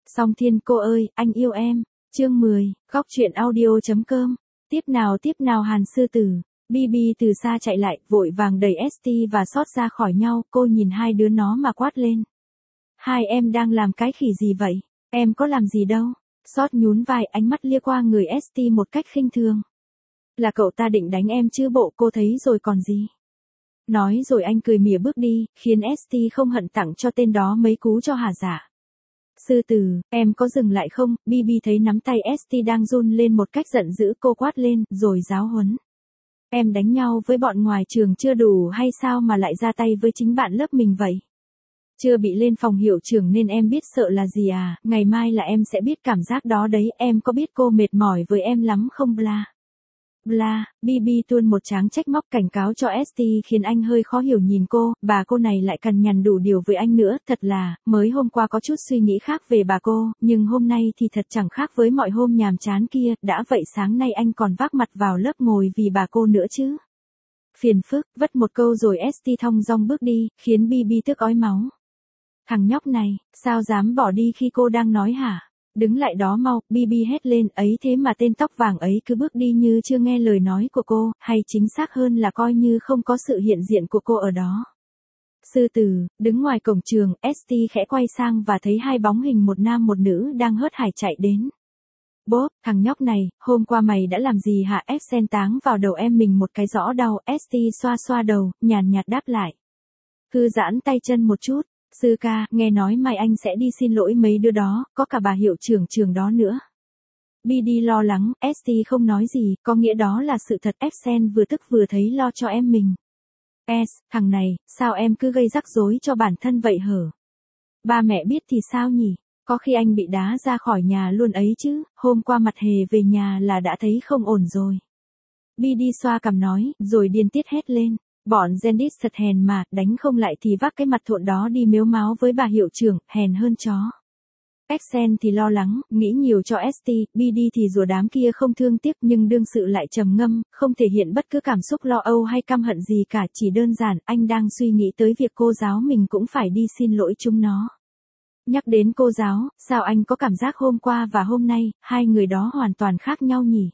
Song Thiên cô ơi, anh yêu em. Chương 10, góc truyện audio.com. Tiếp nào Hàn sư tử. BB từ xa chạy lại, vội vàng đẩy ST và Sót ra khỏi nhau, cô nhìn hai đứa nó mà quát lên. Hai em đang làm cái khỉ gì vậy? Em có làm gì đâu. Sót nhún vai, ánh mắt lia qua người ST một cách khinh thường. Là cậu ta định đánh em chứ bộ, cô thấy rồi còn gì. Nói rồi anh cười mỉa bước đi, khiến ST không hận tặng cho tên đó mấy cú cho hả dạ. Sư tử, em có dừng lại không? BB thấy nắm tay ST đang run lên một cách giận dữ, cô quát lên, rồi giáo huấn. Em đánh nhau với bọn ngoài trường chưa đủ hay sao mà lại ra tay với chính bạn lớp mình vậy? Chưa bị lên phòng hiệu trưởng nên em biết sợ là gì à? Ngày mai là em sẽ biết cảm giác đó đấy, em có biết cô mệt mỏi với em lắm không bla? Bla, BB tuôn một tráng trách móc cảnh cáo cho ST khiến anh hơi khó hiểu nhìn cô, bà cô này lại cằn nhằn đủ điều với anh nữa, thật là, mới hôm qua có chút suy nghĩ khác về bà cô, nhưng hôm nay thì thật chẳng khác với mọi hôm nhàm chán kia, đã vậy sáng nay anh còn vác mặt vào lớp ngồi vì bà cô nữa chứ. Phiền phức, vất một câu rồi ST thong dong bước đi, khiến BB tức ói máu. Thằng nhóc này, sao dám bỏ đi khi cô đang nói hả? Đứng lại đó mau, BB hét lên, ấy thế mà tên tóc vàng ấy cứ bước đi như chưa nghe lời nói của cô, hay chính xác hơn là coi như không có sự hiện diện của cô ở đó. Sư tử, đứng ngoài cổng trường, ST khẽ quay sang và thấy hai bóng hình một nam một nữ đang hớt hải chạy đến. Bốp, thằng nhóc này, hôm qua mày đã làm gì hả? Sen táng vào đầu em mình một cái rõ đau, ST xoa xoa đầu, nhàn nhạt đáp lại. Cứ giãn tay chân một chút. Sư ca, nghe nói mai anh sẽ đi xin lỗi mấy đứa đó, có cả bà hiệu trưởng trường đó nữa. BD lo lắng, ST không nói gì, có nghĩa đó là sự thật. Sen vừa tức vừa thấy lo cho em mình. Thằng này, sao em cứ gây rắc rối cho bản thân vậy hở? Ba mẹ biết thì sao nhỉ? Có khi anh bị đá ra khỏi nhà luôn ấy chứ, hôm qua mặt hề về nhà là đã thấy không ổn rồi. BD xoa cằm nói, rồi điên tiết hét lên. Bọn Gendis thật hèn mà, đánh không lại thì vác cái mặt thộn đó đi mếu máo với bà hiệu trưởng, hèn hơn chó. Sen thì lo lắng, nghĩ nhiều cho ST, BD thì rủa đám kia không thương tiếc nhưng đương sự lại trầm ngâm, không thể hiện bất cứ cảm xúc lo âu hay căm hận gì cả, chỉ đơn giản anh đang suy nghĩ tới việc cô giáo mình cũng phải đi xin lỗi chúng nó. Nhắc đến cô giáo, sao anh có cảm giác hôm qua và hôm nay, hai người đó hoàn toàn khác nhau nhỉ?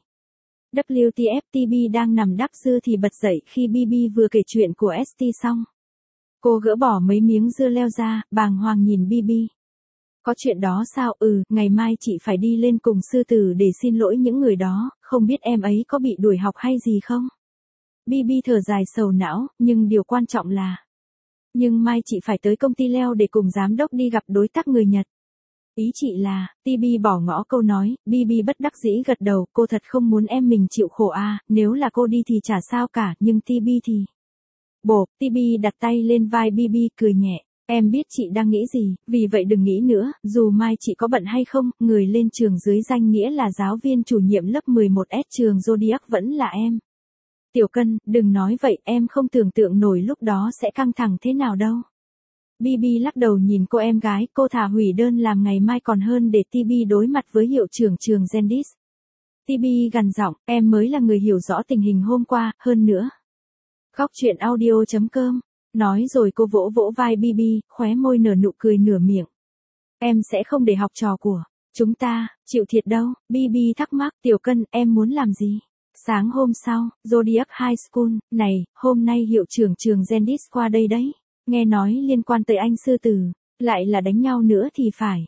WTF TB đang nằm đắp dưa thì bật dậy khi BB vừa kể chuyện của ST xong. Cô gỡ bỏ mấy miếng dưa leo ra, bàng hoàng nhìn BB. Có chuyện đó sao? Ngày mai chị phải đi lên cùng sư tử để xin lỗi những người đó, không biết em ấy có bị đuổi học hay gì không? BB thở dài sầu não, nhưng điều quan trọng là. Nhưng mai chị phải tới công ty leo để cùng giám đốc đi gặp đối tác người Nhật. Ý chị là, TB bỏ ngỏ câu nói, BB bất đắc dĩ gật đầu, cô thật không muốn em mình chịu khổ à, nếu là cô đi thì chả sao cả, nhưng TB thì. Bộp, TB đặt tay lên vai BB cười nhẹ, em biết chị đang nghĩ gì, vì vậy đừng nghĩ nữa, dù mai chị có bận hay không, người lên trường dưới danh nghĩa là giáo viên chủ nhiệm lớp 11S trường Zodiac vẫn là em. Tiểu Cân, đừng nói vậy, em không tưởng tượng nổi lúc đó sẽ căng thẳng thế nào đâu. BB lắc đầu nhìn cô em gái, cô thà hủy đơn làm ngày mai còn hơn để TB đối mặt với hiệu trưởng trường Gendis. TB gằn giọng, em mới là người hiểu rõ tình hình hôm qua, hơn nữa. Góc truyện audio.com, nói rồi cô vỗ vỗ vai BB, khóe môi nở nụ cười nửa miệng. Em sẽ không để học trò của chúng ta chịu thiệt đâu. BB thắc mắc, Tiểu Cân, em muốn làm gì? Sáng hôm sau, Zodiac High School, này, hôm nay hiệu trưởng trường Gendis qua đây đấy. Nghe nói liên quan tới anh sư tử, lại là đánh nhau nữa thì phải.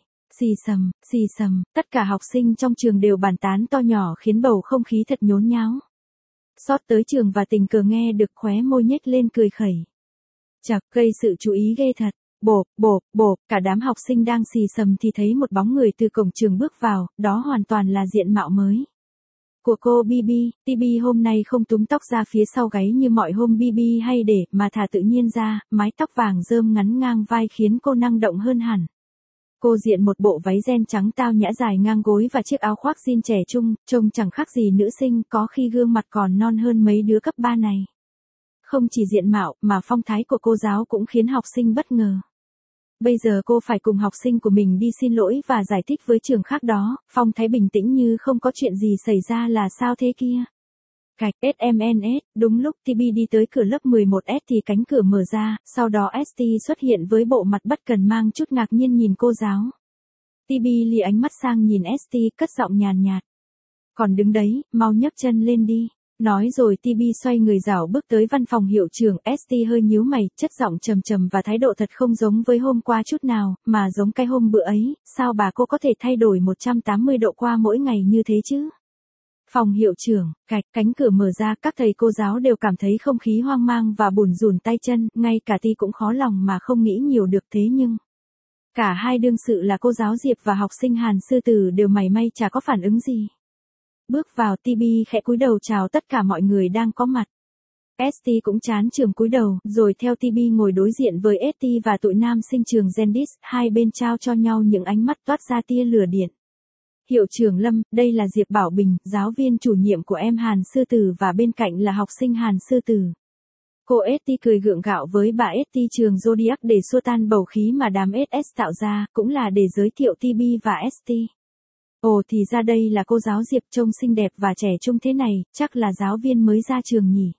Xì sầm, tất cả học sinh trong trường đều bàn tán to nhỏ khiến bầu không khí thật nhốn nháo. Sót tới trường và tình cờ nghe được khóe môi nhếch lên cười khẩy. Chật, gây sự chú ý ghê thật. Bộp, cả đám học sinh đang xì sầm thì thấy một bóng người từ cổng trường bước vào, đó hoàn toàn là diện mạo mới. Của cô BB, TB hôm nay không túm tóc ra phía sau gáy như mọi hôm BB hay để mà thả tự nhiên ra, mái tóc vàng rơm ngắn ngang vai khiến cô năng động hơn hẳn. Cô diện một bộ váy ren trắng tao nhã dài ngang gối và chiếc áo khoác jean trẻ trung, trông chẳng khác gì nữ sinh, có khi gương mặt còn non hơn mấy đứa cấp 3 này. Không chỉ diện mạo mà phong thái của cô giáo cũng khiến học sinh bất ngờ. Bây giờ cô phải cùng học sinh của mình đi xin lỗi và giải thích với trường khác đó, phong thái bình tĩnh như không có chuyện gì xảy ra là sao thế kia. Gạch SMNS, đúng lúc TB đi tới cửa lớp 11S thì cánh cửa mở ra, sau đó ST xuất hiện với bộ mặt bất cần mang chút ngạc nhiên nhìn cô giáo. TB lìa ánh mắt sang nhìn ST, cất giọng nhàn nhạt. Còn đứng đấy, mau nhấc chân lên đi. Nói rồi TB xoay người rảo bước tới văn phòng hiệu trưởng. ST hơi nhíu mày, chất giọng trầm trầm và thái độ thật không giống với hôm qua chút nào, mà giống cái hôm bữa ấy. Sao bà cô có thể thay đổi 180 độ qua mỗi ngày như thế chứ? Phòng hiệu trưởng, cánh cửa mở ra, các thầy cô giáo đều cảm thấy không khí hoang mang và bủn rủn tay chân, ngay cả Ti cũng khó lòng mà không nghĩ nhiều được thế nhưng. Cả hai đương sự là cô giáo Diệp và học sinh Hàn Sư Tử đều mảy may chả có phản ứng gì. Bước vào, TB khẽ cúi đầu chào tất cả mọi người đang có mặt. ST cũng chán trường cúi đầu, rồi theo TB ngồi đối diện với ST và tụi nam sinh trường Gendis, hai bên trao cho nhau những ánh mắt toát ra tia lửa điện. Hiệu trưởng Lâm, đây là Diệp Bảo Bình, giáo viên chủ nhiệm của em Hàn Sư Tử và bên cạnh là học sinh Hàn Sư Tử. Cô ST cười gượng gạo với bà ST trường Zodiac để xua tan bầu khí mà đám SS tạo ra, cũng là để giới thiệu TB và ST. Ồ thì ra đây là cô giáo Diệp, trông xinh đẹp và trẻ trung thế này, chắc là giáo viên mới ra trường nhỉ.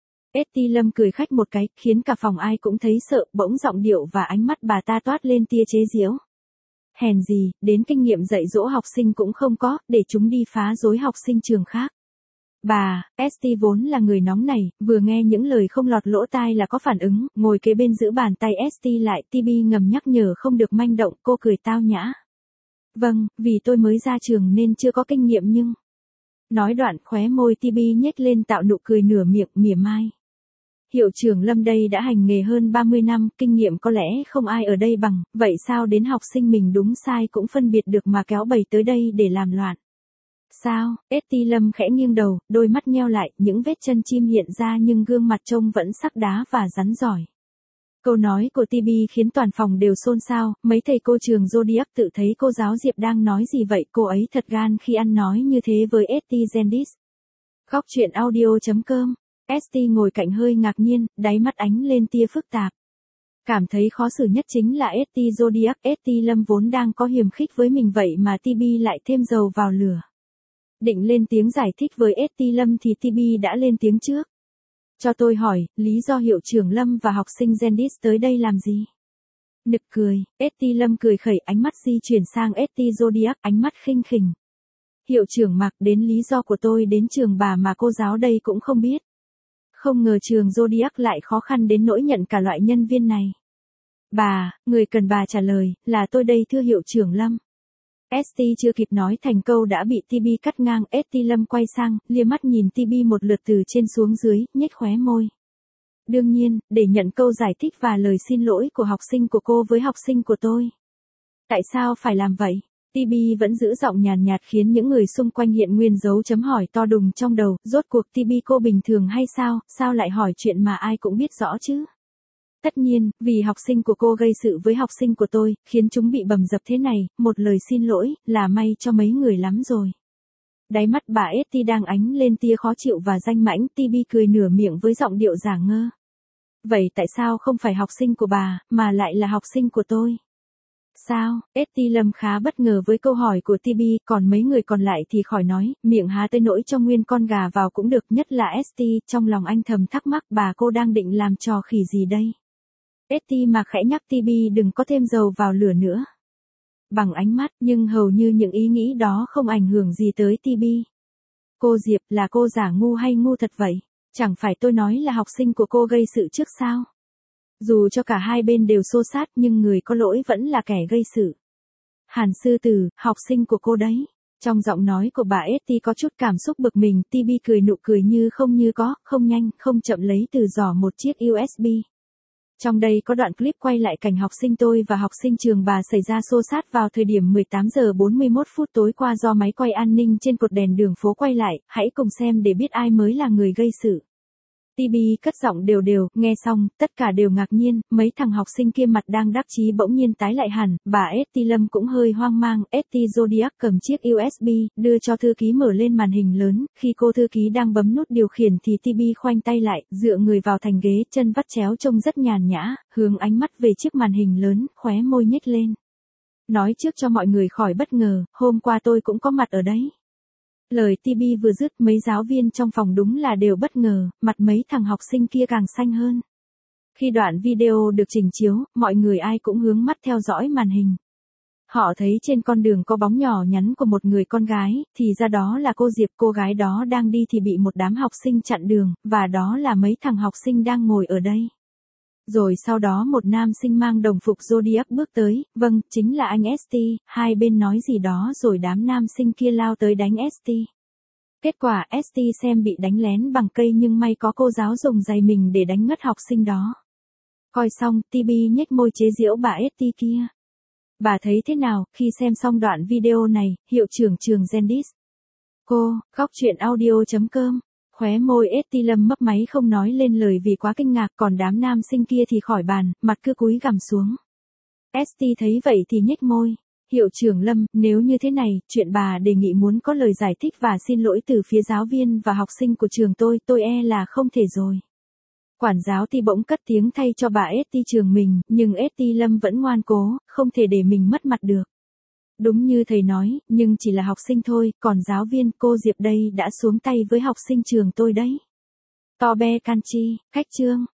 ST Lâm cười khách một cái, khiến cả phòng ai cũng thấy sợ, bỗng giọng điệu và ánh mắt bà ta toát lên tia chế giễu. Hèn gì, đến kinh nghiệm dạy dỗ học sinh cũng không có, để chúng đi phá rối học sinh trường khác. Bà, ST vốn là người nóng này, vừa nghe những lời không lọt lỗ tai là có phản ứng, ngồi kế bên giữ bàn tay ST lại, TB ngầm nhắc nhở không được manh động, cô cười tao nhã. Vâng, vì tôi mới ra trường nên chưa có kinh nghiệm nhưng... Nói đoạn khóe môi TB nhếch lên tạo nụ cười nửa miệng, mỉa mai. Hiệu trưởng Lâm đây đã hành nghề hơn 30 năm, kinh nghiệm có lẽ không ai ở đây bằng, vậy sao đến học sinh mình đúng sai cũng phân biệt được mà kéo bầy tới đây để làm loạn. Sao? ST Lâm khẽ nghiêng đầu, đôi mắt nheo lại, những vết chân chim hiện ra nhưng gương mặt trông vẫn sắc đá và rắn giỏi. Câu nói của TB khiến toàn phòng đều xôn xao, mấy thầy cô trường Zodiac tự thấy cô giáo Diệp đang nói gì vậy, cô ấy thật gan khi ăn nói như thế với ST Gendis. Góc truyện audio.com. ST ngồi cạnh hơi ngạc nhiên, đáy mắt ánh lên tia phức tạp. Cảm thấy khó xử nhất chính là ST Zodiac, ST Lâm vốn đang có hiềm khích với mình vậy mà TB lại thêm dầu vào lửa. Định lên tiếng giải thích với ST Lâm thì TB đã lên tiếng trước. Cho tôi hỏi, lý do hiệu trưởng Lâm và học sinh Gendis tới đây làm gì? Nực cười, ST Lâm cười khẩy, ánh mắt di chuyển sang ST Zodiac, ánh mắt khinh khỉnh. Hiệu trưởng Mạc, đến lý do của tôi đến trường bà mà cô giáo đây cũng không biết. Không ngờ trường Zodiac lại khó khăn đến nỗi nhận cả loại nhân viên này. Bà, người cần bà trả lời, là tôi đây thưa hiệu trưởng Lâm. ST chưa kịp nói thành câu đã bị TB cắt ngang, ST Lâm quay sang, lia mắt nhìn TB một lượt từ trên xuống dưới, nhếch khóe môi. Đương nhiên, để nhận câu giải thích và lời xin lỗi của học sinh của cô với học sinh của tôi. Tại sao phải làm vậy? TB vẫn giữ giọng nhàn nhạt khiến những người xung quanh hiện nguyên dấu chấm hỏi to đùng trong đầu, rốt cuộc TB cô bình thường hay sao lại hỏi chuyện mà ai cũng biết rõ chứ? Tất nhiên, vì học sinh của cô gây sự với học sinh của tôi, khiến chúng bị bầm dập thế này, một lời xin lỗi, là may cho mấy người lắm rồi. Đáy mắt bà ST đang ánh lên tia khó chịu và danh mãnh, TB cười nửa miệng với giọng điệu giả ngơ. Vậy tại sao không phải học sinh của bà, mà lại là học sinh của tôi? Sao? ST Lâm khá bất ngờ với câu hỏi của TB, còn mấy người còn lại thì khỏi nói, miệng há tới nỗi cho nguyên con gà vào cũng được, nhất là ST, trong lòng anh thầm thắc mắc bà cô đang định làm trò khỉ gì đây? ST mà khẽ nhắc TB đừng có thêm dầu vào lửa nữa. Bằng ánh mắt, nhưng hầu như những ý nghĩ đó không ảnh hưởng gì tới TB. Cô Diệp, là cô giả ngu hay ngu thật vậy? Chẳng phải tôi nói là học sinh của cô gây sự trước sao? Dù cho cả hai bên đều xô xát nhưng người có lỗi vẫn là kẻ gây sự. Hàn Sư Tử, học sinh của cô đấy. Trong giọng nói của bà ST có chút cảm xúc bực mình, TB cười nụ cười như có, không nhanh, không chậm lấy từ giỏ một chiếc USB. Trong đây có đoạn clip quay lại cảnh học sinh tôi và học sinh trường bà xảy ra xô xát vào thời điểm 18 giờ 41 phút tối qua do máy quay an ninh trên cột đèn đường phố quay lại, hãy cùng xem để biết ai mới là người gây sự. TB cất giọng đều đều, nghe xong, tất cả đều ngạc nhiên, mấy thằng học sinh kia mặt đang đắc chí bỗng nhiên tái lại hẳn, bà ST Lâm cũng hơi hoang mang, ST Zodiac cầm chiếc USB, đưa cho thư ký mở lên màn hình lớn, khi cô thư ký đang bấm nút điều khiển thì TB khoanh tay lại, dựa người vào thành ghế, chân vắt chéo trông rất nhàn nhã, hướng ánh mắt về chiếc màn hình lớn, khóe môi nhếch lên. Nói trước cho mọi người khỏi bất ngờ, hôm qua tôi cũng có mặt ở đấy. Lời TB vừa dứt, mấy giáo viên trong phòng đúng là đều bất ngờ, mặt mấy thằng học sinh kia càng xanh hơn. Khi đoạn video được trình chiếu, mọi người ai cũng hướng mắt theo dõi màn hình. Họ thấy trên con đường có bóng nhỏ nhắn của một người con gái, thì ra đó là cô Diệp. Cô gái đó đang đi thì bị một đám học sinh chặn đường, và đó là mấy thằng học sinh đang ngồi ở đây. Rồi sau đó một nam sinh mang đồng phục Zodiac bước tới, vâng, chính là anh ST, hai bên nói gì đó rồi đám nam sinh kia lao tới đánh ST. Kết quả ST xem bị đánh lén bằng cây nhưng may có cô giáo dùng giày mình để đánh ngất học sinh đó. Coi xong, TB nhếch môi chế giễu bà ST kia. Bà thấy thế nào khi xem xong đoạn video này, hiệu trưởng trường Gendis? Cô, góc chuyện audio.com. Khóe môi ST Lâm mấp máy không nói lên lời vì quá kinh ngạc, còn đám nam sinh kia thì khỏi bàn, mặt cứ cúi gằm xuống. ST thấy vậy thì nhếch môi. Hiệu trưởng Lâm, nếu như thế này, chuyện bà đề nghị muốn có lời giải thích và xin lỗi từ phía giáo viên và học sinh của trường tôi e là không thể rồi. Quản giáo thì bỗng cất tiếng thay cho bà ST trường mình, nhưng ST Lâm vẫn ngoan cố, không thể để mình mất mặt được. Đúng như thầy nói, nhưng chỉ là học sinh thôi, còn giáo viên cô Diệp đây đã xuống tay với học sinh trường tôi đấy. Tobe Kanchi, khách chương.